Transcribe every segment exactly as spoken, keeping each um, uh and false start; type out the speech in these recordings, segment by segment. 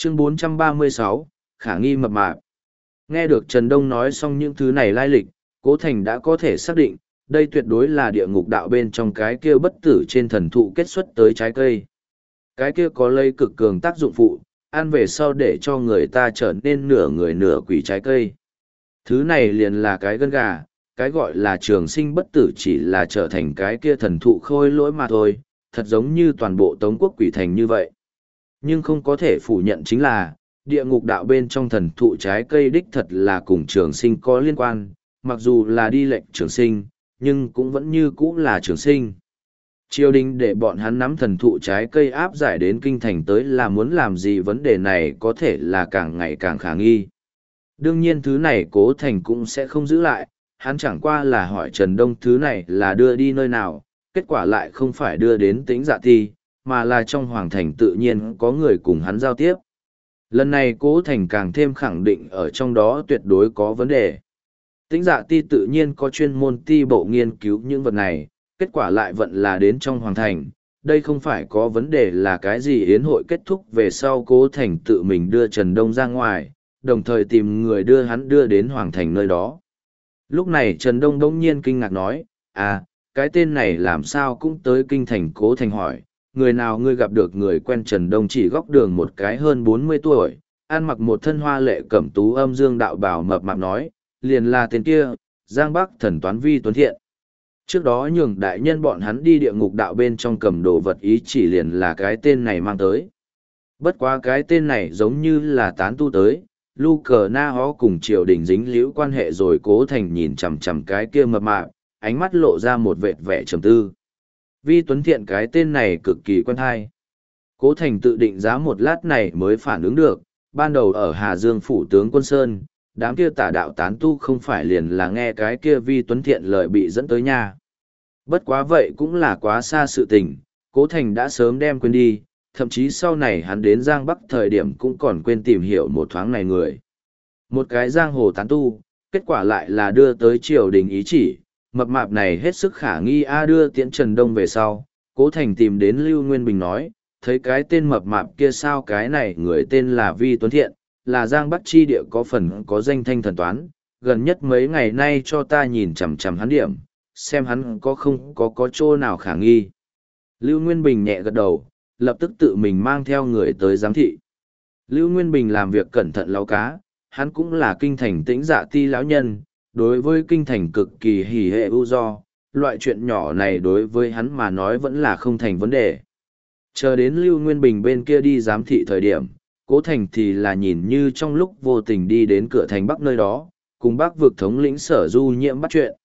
Chương bốn trăm ba mươi sáu, khả nghi mập mạp. Nghe được Trần Đông nói xong những thứ này lai lịch, Cố Thành đã có thể xác định, đây tuyệt đối là địa ngục đạo bên trong cái kia bất tử trên thần thụ kết xuất tới trái cây. Cái kia có lây cực cường tác dụng phụ, ăn về sau để cho người ta trở nên nửa người nửa quỷ trái cây. Thứ này liền là cái gân gà, cái gọi là trường sinh bất tử chỉ là trở thành cái kia thần thụ khôi lỗi mà thôi, thật giống như toàn bộ Tống quốc quỷ thành như vậy. Nhưng không có thể phủ nhận chính là, địa ngục đạo bên trong thần thụ trái cây đích thật là cùng trường sinh có liên quan, mặc dù là đi lệnh trường sinh, nhưng cũng vẫn như cũ là trường sinh. Triều đình để bọn hắn nắm thần thụ trái cây áp giải đến kinh thành tới là muốn làm gì, vấn đề này có thể là càng ngày càng khả nghi. Đương nhiên thứ này Cố Thành cũng sẽ không giữ lại, hắn chẳng qua là hỏi Trần Đông thứ này là đưa đi nơi nào, kết quả lại không phải đưa đến Tĩnh Dạ Ti, mà là trong hoàng thành tự nhiên có người cùng hắn giao tiếp. Lần này Cố Thành càng thêm khẳng định ở trong đó tuyệt đối có vấn đề. Tĩnh Dạ Ti tự nhiên có chuyên môn ti bộ nghiên cứu những vật này, kết quả lại vận là đến trong hoàng thành. Đây không phải có vấn đề là cái gì yến hội kết thúc về sau Cố Thành tự mình đưa Trần Đông ra ngoài, đồng thời tìm người đưa hắn đưa đến hoàng thành nơi đó. Lúc này Trần Đông đông nhiên kinh ngạc nói, à, cái tên này làm sao cũng tới kinh thành. Cố Thành hỏi, người nào ngươi gặp được? Người quen Trần Đông chỉ góc đường một cái hơn bốn mươi tuổi, ăn mặc một thân hoa lệ cẩm tú âm dương đạo bào mập mạp nói, liền là tên kia, Giang Bắc thần toán Vi Tuấn Thiện. Trước đó nhường đại nhân bọn hắn đi địa ngục đạo bên trong cầm đồ vật ý chỉ liền là cái tên này mang tới. Bất quá cái tên này giống như là tán tu tới, lu cờ na hó cùng triều đình dính liễu quan hệ rồi. Cố Thành nhìn chằm chằm cái kia mập mạp, ánh mắt lộ ra một vệt vẻ trầm tư. Vi Tuấn Thiện cái tên này cực kỳ quen thai. Cố Thành tự định giá một lát này mới phản ứng được, ban đầu ở Hà Dương phủ tướng quân Sơn, đám kia tả đạo tán tu không phải liền là nghe cái kia Vi Tuấn Thiện lời bị dẫn tới nhà. Bất quá vậy cũng là quá xa sự tình, Cố Thành đã sớm đem quên đi, thậm chí sau này hắn đến Giang Bắc thời điểm cũng còn quên tìm hiểu một thoáng này người. Một cái giang hồ tán tu, kết quả lại là đưa tới triều đình ý chỉ, mập mạp này hết sức khả nghi. A đưa tiễn Trần Đông về sau, Cố Thành tìm đến Lưu Nguyên Bình nói, thấy cái tên mập mạp kia sao, cái này người tên là Vi Tuấn Thiện, là Giang Bắc chi địa có phần có danh thanh thần toán, gần nhất mấy ngày nay cho ta nhìn chằm chằm hắn điểm, xem hắn có không có có chỗ nào khả nghi. Lưu Nguyên Bình nhẹ gật đầu, lập tức tự mình mang theo người tới giám thị. Lưu Nguyên Bình làm việc cẩn thận láu cá, hắn cũng là kinh thành Tĩnh Dạ Ti lão nhân, đối với kinh thành cực kỳ hỉ hệ ưu do, loại chuyện nhỏ này đối với hắn mà nói vẫn là không thành vấn đề. Chờ đến Lưu Nguyên Bình bên kia đi giám thị thời điểm, Cố Thành thì là nhìn như trong lúc vô tình đi đến cửa thành Bắc nơi đó, cùng Bắc vực thống lĩnh Sở Du Nhiễm bắt chuyện.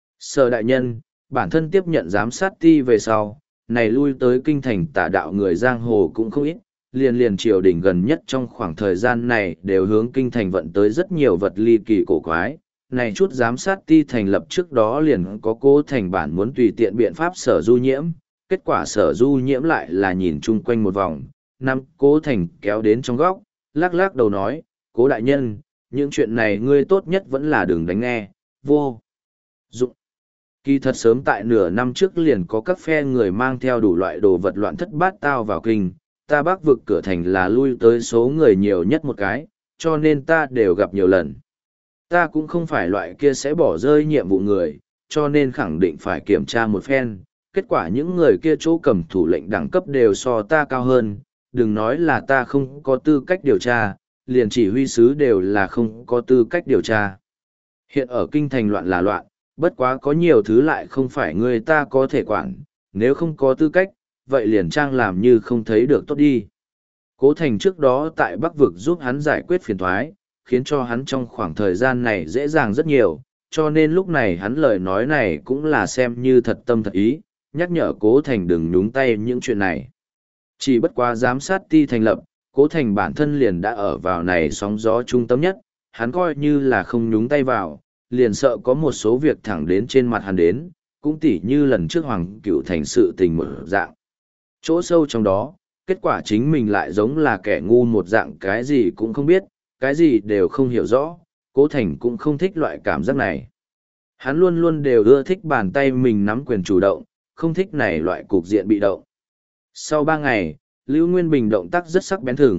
Sở đại nhân, bản thân tiếp nhận giám sát ti về sau, này lui tới kinh thành tả đạo người giang hồ cũng không ít, liền liền triều đình gần nhất trong khoảng thời gian này đều hướng kinh thành vận tới rất nhiều vật ly kỳ cổ quái. Này chút giám sát ti thành lập trước đó liền có Cố Thành bản muốn tùy tiện biện pháp Sở Du Nhiễm, kết quả Sở Du Nhiễm lại là nhìn chung quanh một vòng, năm Cố Thành kéo đến trong góc, lắc lắc đầu nói, Cố đại nhân, những chuyện này ngươi tốt nhất vẫn là đừng đánh nghe, vô dụng. Kỳ thật sớm tại nửa năm trước liền có các phe người mang theo đủ loại đồ vật loạn thất bát tao vào kinh, ta Bắc vực cửa thành là lui tới số người nhiều nhất một cái, cho nên ta đều gặp nhiều lần. Ta cũng không phải loại kia sẽ bỏ rơi nhiệm vụ người, cho nên khẳng định phải kiểm tra một phen. Kết quả những người kia chỗ cầm thủ lệnh đẳng cấp đều so ta cao hơn, đừng nói là ta không có tư cách điều tra, liền chỉ huy sứ đều là không có tư cách điều tra. Hiện ở kinh thành loạn là loạn, bất quá có nhiều thứ lại không phải người ta có thể quản, nếu không có tư cách, vậy liền trang làm như không thấy được tốt đi. Cố Thành trước đó tại Bắc vực giúp hắn giải quyết phiền toái, khiến cho hắn trong khoảng thời gian này dễ dàng rất nhiều, cho nên lúc này hắn lời nói này cũng là xem như thật tâm thật ý, nhắc nhở Cố Thành đừng nhúng tay những chuyện này. Chỉ bất quá giám sát ti thành lập, Cố Thành bản thân liền đã ở vào này sóng gió trung tâm nhất, hắn coi như là không nhúng tay vào, liền sợ có một số việc thẳng đến trên mặt hắn đến, cũng tỉ như lần trước Hoàng Cửu Thành sự tình một dạng. Chỗ sâu trong đó, kết quả chính mình lại giống là kẻ ngu một dạng, cái gì cũng không biết, cái gì đều không hiểu rõ, Cố Thành cũng không thích loại cảm giác này. Hắn luôn luôn đều ưa thích bàn tay mình nắm quyền chủ động, không thích này loại cục diện bị động. Sau ba ngày, Lưu Nguyên Bình động tác rất sắc bén thừng,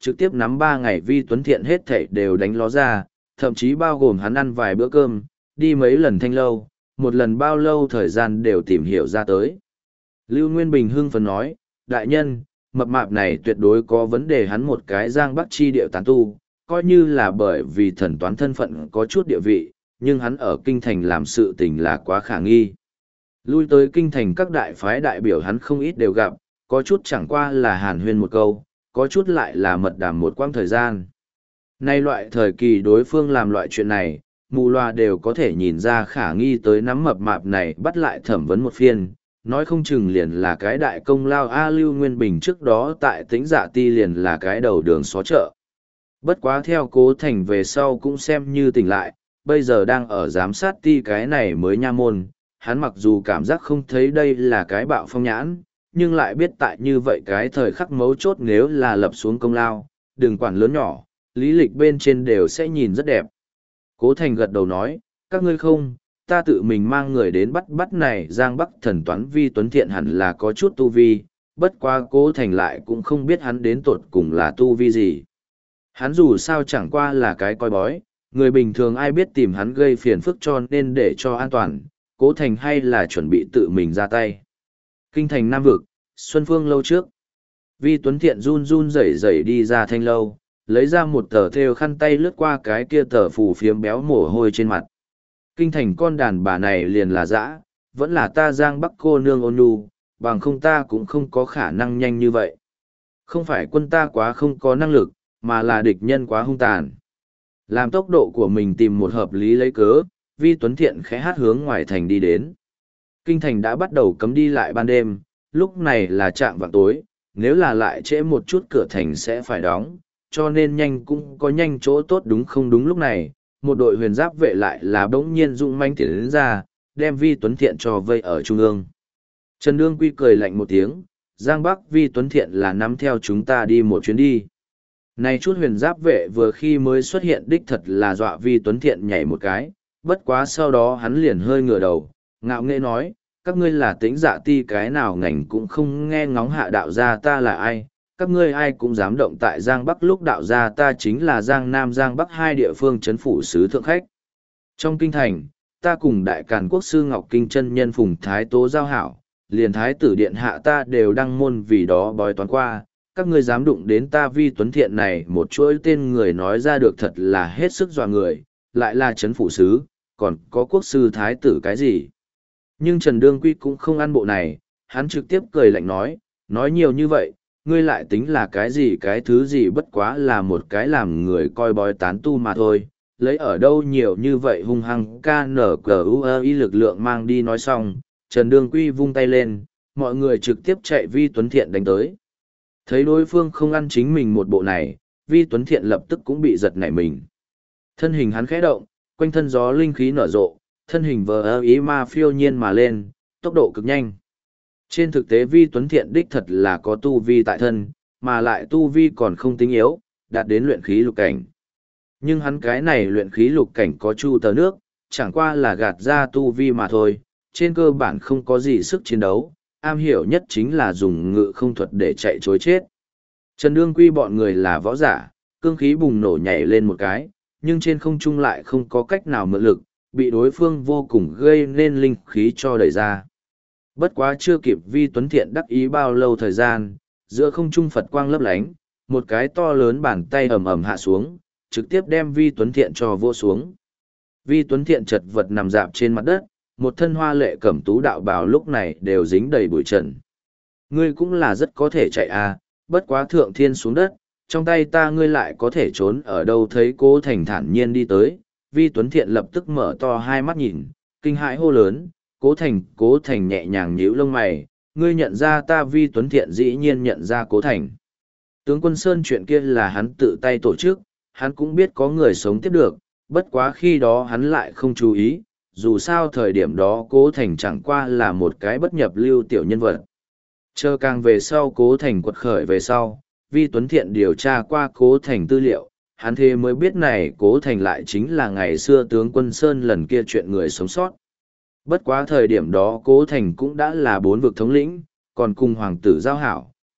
trực tiếp nắm ba ngày Vi Tuấn Thiện hết thảy đều đánh ló ra, thậm chí bao gồm hắn ăn vài bữa cơm, đi mấy lần thanh lâu, một lần bao lâu thời gian đều tìm hiểu ra tới. Lưu Nguyên Bình hưng phấn nói, đại nhân, mập mạp này tuyệt đối có vấn đề, hắn một cái Giang Bắc chi điệu tán tu, coi như là bởi vì thần toán thân phận có chút địa vị, nhưng hắn ở kinh thành làm sự tình là quá khả nghi. Lui tới kinh thành các đại phái đại biểu hắn không ít đều gặp, có chút chẳng qua là hàn huyên một câu, có chút lại là mật đàm một quãng thời gian. Nay loại thời kỳ đối phương làm loại chuyện này, mù loa đều có thể nhìn ra khả nghi tới nắm mập mạp này bắt lại thẩm vấn một phiên, nói không chừng liền là cái đại công lao A. Lưu Nguyên Bình trước đó tại Tĩnh Dạ Ti liền là cái đầu đường xó chợ. Bất quá theo Cố Thành về sau cũng xem như tỉnh lại, bây giờ đang ở giám sát ti cái này mới nha môn, hắn mặc dù cảm giác không thấy đây là cái bạo phong nhãn, nhưng lại biết tại như vậy cái thời khắc mấu chốt nếu là lập xuống công lao, đừng quản lớn nhỏ, lý lịch bên trên đều sẽ nhìn rất đẹp. Cố Thành gật đầu nói, các ngươi không, ta tự mình mang người đến bắt bắt này Giang Bắc thần toán Vi Tuấn Thiện hẳn là có chút tu vi, bất quá Cố Thành lại cũng không biết hắn đến tột cùng là tu vi gì. Hắn dù sao chẳng qua là cái coi bói, người bình thường ai biết tìm hắn gây phiền phức cho nên để cho an toàn, Cố Thành hay là chuẩn bị tự mình ra tay. Kinh thành Nam Vực, Xuân Phương lâu trước. Vi Tuấn Thiện run run rẩy rẩy đi ra thanh lâu, lấy ra một tờ thêu khăn tay lướt qua cái kia tờ phù phiếm béo mồ hôi trên mặt. Kinh thành con đàn bà này liền là dã, vẫn là ta Giang Bắc cô nương ôn nhu, bằng không ta cũng không có khả năng nhanh như vậy. Không phải quân ta quá không có năng lực, mà là địch nhân quá hung tàn. Làm tốc độ của mình tìm một hợp lý lấy cớ, Vi Tuấn Thiện khẽ hát hướng ngoài thành đi đến. Kinh thành đã bắt đầu cấm đi lại ban đêm, lúc này là trạm vạng tối, nếu là lại trễ một chút cửa thành sẽ phải đóng, cho nên nhanh cũng có nhanh chỗ tốt đúng không đúng lúc này, một đội huyền giáp vệ lại là bỗng nhiên dũng manh tiến đến ra, đem Vi Tuấn Thiện cho vây ở trung ương. Trần Đương Quy cười lạnh một tiếng, Giang Bắc Vi Tuấn Thiện là nắm theo chúng ta đi một chuyến đi. Này chút huyền giáp vệ vừa khi mới xuất hiện đích thật là dọa Vi Tuấn Thiện nhảy một cái, bất quá sau đó hắn liền hơi ngửa đầu, ngạo nghễ nói, các ngươi là Tĩnh Dạ Ti cái nào ngành cũng không nghe ngóng hạ đạo gia ta là ai, các ngươi ai cũng dám động tại Giang Bắc lúc đạo gia ta chính là Giang Nam Giang Bắc hai địa phương chấn phủ sứ thượng khách. Trong kinh thành, ta cùng đại càn quốc sư Ngọc Kinh chân nhân Phùng Thái Tố giao hảo, liền thái tử điện hạ ta đều đăng môn vì đó bói toán qua, các ngươi dám đụng đến ta Vi Tuấn Thiện này một chuỗi tên người nói ra được thật là hết sức dọa người, lại là chấn phủ sứ, còn có quốc sư thái tử cái gì. Nhưng Trần Đương Quy cũng không ăn bộ này, hắn trực tiếp cười lạnh nói, nói nhiều như vậy, ngươi lại tính là cái gì cái thứ gì bất quá là một cái làm người coi bói tán tu mà thôi, lấy ở đâu nhiều như vậy hung hăng ca nở cờ u ơ y lực lượng mang đi nói xong, Trần Đương Quy vung tay lên, mọi người trực tiếp chạy Vi Tuấn Thiện đánh tới. Thấy đối phương không ăn chính mình một bộ này, Vi Tuấn Thiện lập tức cũng bị giật nảy mình. Thân hình hắn khẽ động, quanh thân gió linh khí nở rộ, thân hình vờ ơ ý ma phiêu nhiên mà lên, tốc độ cực nhanh. Trên thực tế Vi Tuấn Thiện đích thật là có tu vi tại thân, mà lại tu vi còn không tính yếu, đạt đến luyện khí lục cảnh. Nhưng hắn cái này luyện khí lục cảnh có chu tờ nước, chẳng qua là gạt ra tu vi mà thôi, trên cơ bản không có gì sức chiến đấu, am hiểu nhất chính là dùng ngự không thuật để chạy chối chết. Trần Đương Quy bọn người là võ giả, cương khí bùng nổ nhảy lên một cái, nhưng trên không trung lại không có cách nào mượn lực, bị đối phương vô cùng gây nên linh khí cho đẩy ra. Bất quá chưa kịp Vi Tuấn Thiện đắc ý bao lâu thời gian, giữa không trung Phật quang lấp lánh, một cái to lớn bàn tay ầm ầm hạ xuống, trực tiếp đem Vi Tuấn Thiện cho vô xuống. Vi Tuấn Thiện chật vật nằm dạp trên mặt đất, một thân hoa lệ cẩm tú đạo bào lúc này đều dính đầy bụi trần. Ngươi cũng là rất có thể chạy à, bất quá thượng thiên xuống đất, trong tay ta ngươi lại có thể trốn ở đâu thấy Cố Thành thản nhiên đi tới. Vi Tuấn Thiện lập tức mở to hai mắt nhìn, kinh hãi hô lớn, Cố Thành, Cố Thành nhẹ nhàng nhíu lông mày, ngươi nhận ra ta Vi Tuấn Thiện dĩ nhiên nhận ra Cố Thành. Tướng quân Sơn chuyện kia là hắn tự tay tổ chức, hắn cũng biết có người sống tiếp được, bất quá khi đó hắn lại không chú ý, dù sao thời điểm đó Cố Thành chẳng qua là một cái bất nhập lưu tiểu nhân vật. Chờ càng về sau Cố Thành quật khởi về sau, Vi Tuấn Thiện điều tra qua Cố Thành tư liệu, hắn thế mới biết này Cố Thành lại chính là ngày xưa tướng quân Sơn lần kia chuyện người sống sót. Bất quá thời điểm đó Cố Thành cũng đã là bốn vực thống lĩnh, còn cùng hoàng tử giao hảo,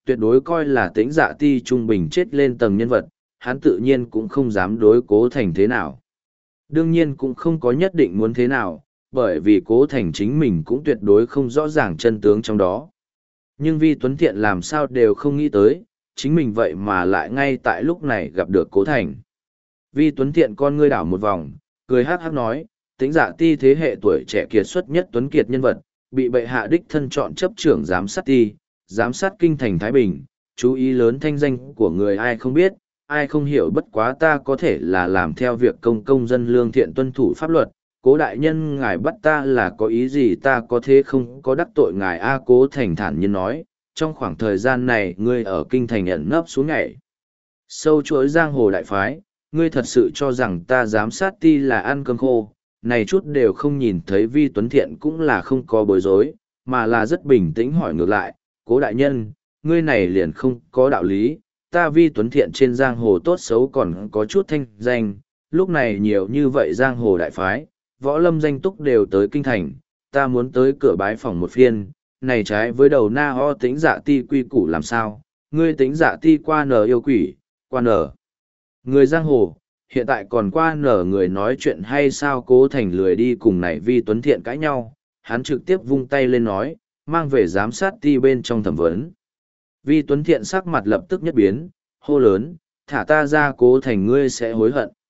tuyệt đối coi là Tĩnh Dạ Ti trung bình chết lên tầng nhân vật, hắn tự nhiên cũng không dám đối Cố Thành thế nào. Đương nhiên cũng không có nhất định muốn thế nào, bởi vì Cố Thành chính mình cũng tuyệt đối không rõ ràng chân tướng trong đó. Nhưng Vi Tuấn Thiện làm sao đều không nghĩ tới, chính mình vậy mà lại ngay tại lúc này gặp được Cố Thành. Vi Tuấn Thiện con ngươi đảo một vòng, cười hát hát nói, Tĩnh Dạ Ti thế hệ tuổi trẻ kiệt xuất nhất Tuấn Kiệt nhân vật, bị bệ hạ đích thân chọn chấp trưởng giám sát ti, giám sát kinh thành Thái Bình, chú ý lớn thanh danh của người ai không biết, ai không hiểu, bất quá ta có thể là làm theo việc công công dân lương thiện tuân thủ pháp luật. Cố đại nhân ngài bắt ta là có ý gì, ta có thế không có đắc tội ngài a. Cố Thành thản nhiên nói, trong khoảng thời gian này ngươi ở kinh thành ẩn nấp xuống nhảy sâu chuỗi giang hồ đại phái, ngươi thật sự cho rằng ta giám sát ti là ăn cơm khô, này chút đều không nhìn thấy. Vi Tuấn Thiện cũng là không có bối rối, mà là rất bình tĩnh hỏi ngược lại, Cố đại nhân, ngươi này liền không có đạo lý, ta Vi Tuấn Thiện trên giang hồ tốt xấu còn có chút thanh danh, lúc này nhiều như vậy giang hồ đại phái, võ lâm danh túc đều tới kinh thành, ta muốn tới cửa bái phòng một phiên, này trái với đầu na ho Tĩnh Dạ Ti quy củ làm sao, ngươi Tĩnh Dạ Ti qua nở yêu quỷ, qua nở người giang hồ, hiện tại còn qua nở người nói chuyện hay sao? Cố Thành lười đi cùng này Vi Tuấn Thiện cãi nhau, hắn trực tiếp vung tay lên nói, mang về giám sát ti bên trong thẩm vấn. Vi Tuấn Thiện sắc mặt lập tức nhất biến, hô lớn, thả ta ra. Cố Thành ngươi sẽ hối hận.